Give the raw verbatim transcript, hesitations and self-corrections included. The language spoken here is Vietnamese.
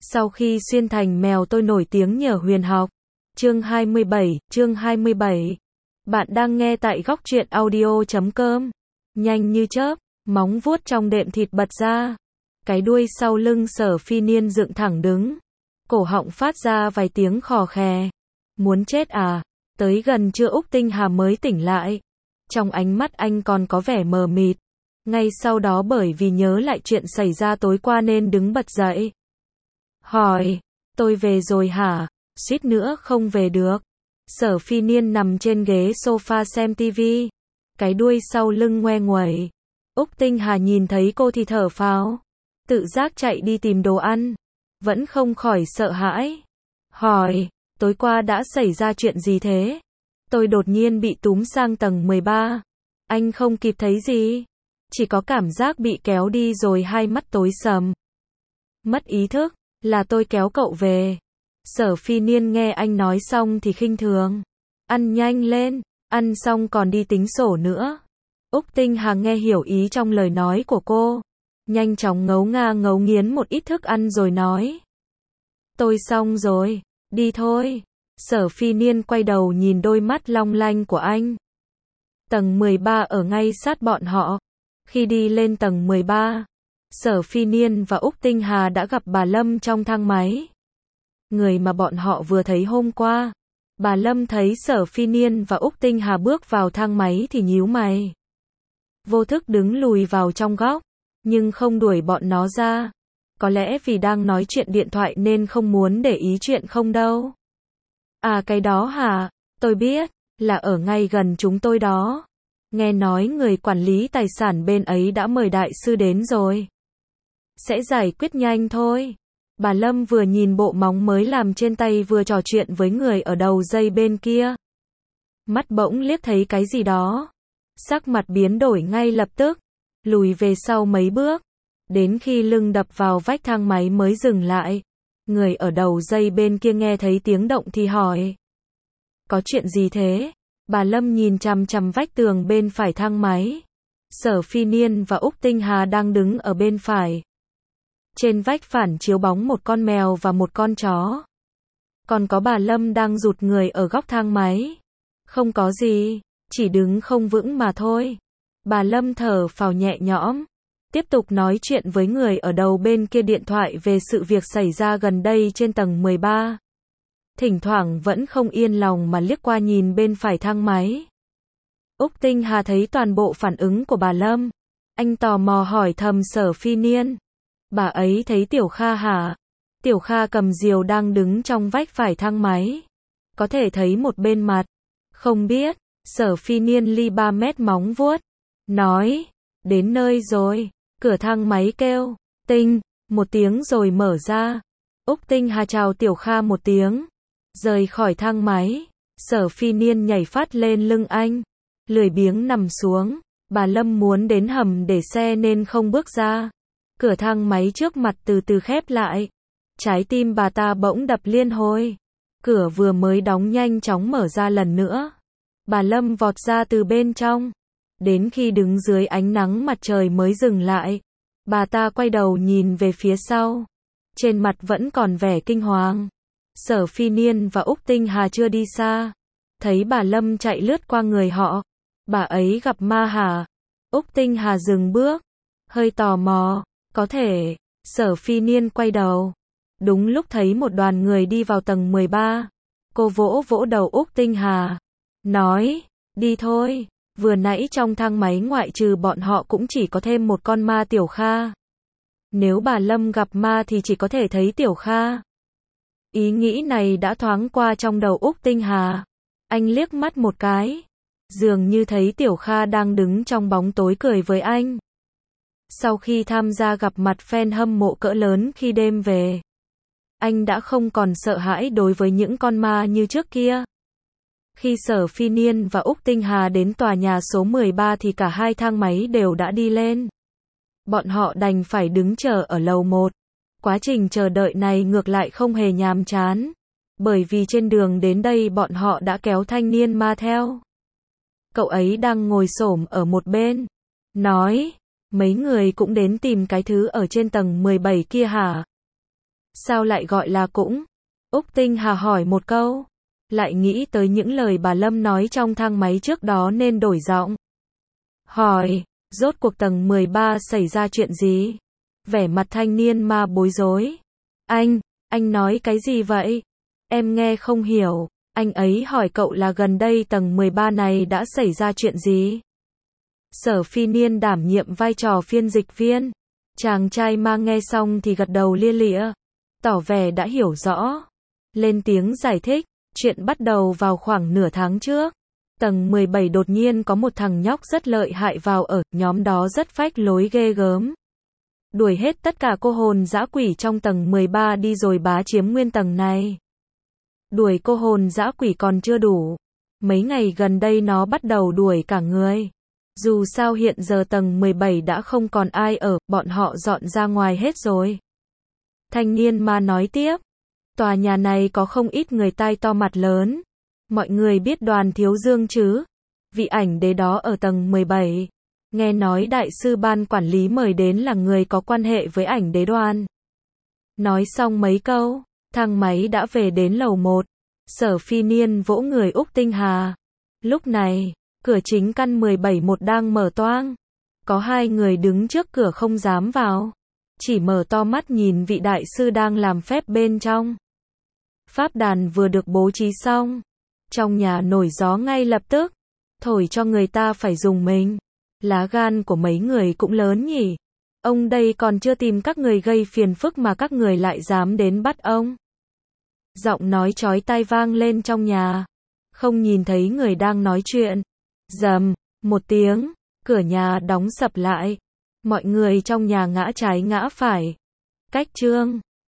Sau khi xuyên thành mèo tôi nổi tiếng nhờ huyền học. Chương hai mươi bảy, chương hai mươi bảy. Bạn đang nghe tại góc truyện audio chấm com. Nhanh như chớp, móng vuốt trong đệm thịt bật ra. Cái đuôi sau lưng Sở Phi Niên dựng thẳng đứng. Cổ họng phát ra vài tiếng khò khè. Muốn chết à? Tới gần trưa Úc Tinh Hà mới tỉnh lại. Trong ánh mắt anh còn có vẻ mờ mịt. Ngay sau đó bởi vì nhớ lại chuyện xảy ra tối qua nên đứng bật dậy. Hỏi, tôi về rồi hả? Suýt nữa không về được. Sở Phi Niên nằm trên ghế sofa xem tivi. Cái đuôi sau lưng ngoe nguẩy. Úc Tinh Hà nhìn thấy cô thì thở phào. Tự giác chạy đi tìm đồ ăn. Vẫn không khỏi sợ hãi. Hỏi, tối qua đã xảy ra chuyện gì thế? Tôi đột nhiên bị túm sang tầng mười ba. Anh không kịp thấy gì. Chỉ có cảm giác bị kéo đi rồi hai mắt tối sầm. Mất ý thức, là tôi kéo cậu về. Sở Phi Niên nghe anh nói xong thì khinh thường. Ăn nhanh lên, ăn xong còn đi tính sổ nữa. Úc Tinh Hà nghe hiểu ý trong lời nói của cô. Nhanh chóng ngấu nga ngấu nghiến một ít thức ăn rồi nói. Tôi xong rồi, đi thôi. Sở Phi Niên quay đầu nhìn đôi mắt long lanh của anh. Tầng mười ba ở ngay sát bọn họ. Khi đi lên tầng mười ba, Sở Phi Niên và Úc Tinh Hà đã gặp bà Lâm trong thang máy. Người mà bọn họ vừa thấy hôm qua. Bà Lâm thấy Sở Phi Niên và Úc Tinh Hà bước vào thang máy thì nhíu mày. Vô thức đứng lùi vào trong góc, nhưng không đuổi bọn nó ra. Có lẽ vì đang nói chuyện điện thoại nên không muốn để ý chuyện không đâu. À cái đó hả? Tôi biết, là ở ngay gần chúng tôi đó. Nghe nói người quản lý tài sản bên ấy đã mời đại sư đến rồi. Sẽ giải quyết nhanh thôi. Bà Lâm vừa nhìn bộ móng mới làm trên tay vừa trò chuyện với người ở đầu dây bên kia. Mắt bỗng liếc thấy cái gì đó. Sắc mặt biến đổi ngay lập tức. Lùi về sau mấy bước. Đến khi lưng đập vào vách thang máy mới dừng lại. Người ở đầu dây bên kia nghe thấy tiếng động thì hỏi. Có chuyện gì thế? Bà Lâm nhìn chằm chằm vách tường bên phải thang máy. Sở Phi Niên và Úc Tinh Hà đang đứng ở bên phải. Trên vách phản chiếu bóng một con mèo và một con chó. Còn có bà Lâm đang rụt người ở góc thang máy. Không có gì, chỉ đứng không vững mà thôi. Bà Lâm thở phào nhẹ nhõm. Tiếp tục nói chuyện với người ở đầu bên kia điện thoại về sự việc xảy ra gần đây trên tầng mười ba. Thỉnh thoảng vẫn không yên lòng mà liếc qua nhìn bên phải thang máy. Úc Tinh Hà thấy toàn bộ phản ứng của bà Lâm. Anh tò mò hỏi thầm Sở Phi Niên. Bà ấy thấy Tiểu Kha hả? Tiểu Kha cầm diều đang đứng trong vách phải thang máy. Có thể thấy một bên mặt. Không biết. Sở Phi Niên ly ba mét móng vuốt. Nói. Đến nơi rồi. Cửa thang máy kêu. Tinh. Một tiếng rồi mở ra. Úc Tinh Hà chào Tiểu Kha một tiếng. Rời khỏi thang máy. Sở Phi Niên nhảy phát lên lưng anh. Lười biếng nằm xuống. Bà Lâm muốn đến hầm để xe nên không bước ra. Cửa thang máy trước mặt từ từ khép lại. Trái tim bà ta bỗng đập liên hồi. Cửa vừa mới đóng nhanh chóng mở ra lần nữa. Bà Lâm vọt ra từ bên trong. Đến khi đứng dưới ánh nắng mặt trời mới dừng lại. Bà ta quay đầu nhìn về phía sau. Trên mặt vẫn còn vẻ kinh hoàng. Sở Phi Niên và Úc Tinh Hà chưa đi xa. Thấy bà Lâm chạy lướt qua người họ. Bà ấy gặp ma hả? Úc Tinh Hà dừng bước. Hơi tò mò. Có thể. Sở Phi Niên quay đầu. Đúng lúc thấy một đoàn người đi vào tầng mười ba. Cô vỗ vỗ đầu Úc Tinh Hà. Nói. Đi thôi. Vừa nãy trong thang máy ngoại trừ bọn họ cũng chỉ có thêm một con ma Tiểu Kha. Nếu bà Lâm gặp ma thì chỉ có thể thấy Tiểu Kha. Ý nghĩ này đã thoáng qua trong đầu Úc Tinh Hà. Anh liếc mắt một cái. Dường như thấy Tiểu Kha đang đứng trong bóng tối cười với anh. Sau khi tham gia gặp mặt fan hâm mộ cỡ lớn khi đêm về. Anh đã không còn sợ hãi đối với những con ma như trước kia. Khi Sở Phi Niên và Úc Tinh Hà đến tòa nhà số mười ba thì cả hai thang máy đều đã đi lên. Bọn họ đành phải đứng chờ ở lầu một. Quá trình chờ đợi này ngược lại không hề nhàm chán. Bởi vì trên đường đến đây bọn họ đã kéo thanh niên ma theo. Cậu ấy đang ngồi xổm ở một bên. Nói, mấy người cũng đến tìm cái thứ ở trên tầng mười bảy kia hả? Sao lại gọi là cũng? Úc Tinh Hà hỏi một câu. Lại nghĩ tới những lời bà Lâm nói trong thang máy trước đó nên đổi giọng. Hỏi, rốt cuộc tầng mười ba xảy ra chuyện gì? Vẻ mặt thanh niên ma bối rối. Anh, anh nói cái gì vậy? Em nghe không hiểu. Anh ấy hỏi cậu là gần đây tầng mười ba này đã xảy ra chuyện gì? Sở Phi Niên đảm nhiệm vai trò phiên dịch viên. Chàng trai ma nghe xong thì gật đầu lia lịa, tỏ vẻ đã hiểu rõ. Lên tiếng giải thích, chuyện bắt đầu vào khoảng nửa tháng trước. Tầng mười bảy đột nhiên có một thằng nhóc rất lợi hại vào ở, nhóm đó rất phách lối ghê gớm. Đuổi hết tất cả cô hồn dã quỷ trong tầng mười ba đi rồi bá chiếm nguyên tầng này. Đuổi cô hồn dã quỷ còn chưa đủ. Mấy ngày gần đây nó bắt đầu đuổi cả người. Dù sao hiện giờ tầng mười bảy đã không còn ai ở, bọn họ dọn ra ngoài hết rồi. Thanh niên ma nói tiếp. Tòa nhà này có không ít người tai to mặt lớn. Mọi người biết Đoàn Thiếu Dương chứ? Vị ảnh đế đó ở tầng mười bảy. Nghe nói đại sư ban quản lý mời đến là người có quan hệ với ảnh đế Đoàn. Nói xong mấy câu, thang máy đã về đến lầu một. Sở Phi Niên vỗ người Úc Tinh Hà. Lúc này, cửa chính căn mười bảy một đang mở toang. Có hai người đứng trước cửa không dám vào. Chỉ mở to mắt nhìn vị đại sư đang làm phép bên trong. Pháp đàn vừa được bố trí xong. Trong nhà nổi gió ngay lập tức. Thổi cho người ta phải dùng mình. Lá gan của mấy người cũng lớn nhỉ. Ông đây còn chưa tìm các người gây phiền phức mà các người lại dám đến bắt ông. Giọng nói chói tai vang lên trong nhà. Không nhìn thấy người đang nói chuyện. Rầm, một tiếng, cửa nhà đóng sập lại. Mọi người trong nhà ngã trái ngã phải. Cách chương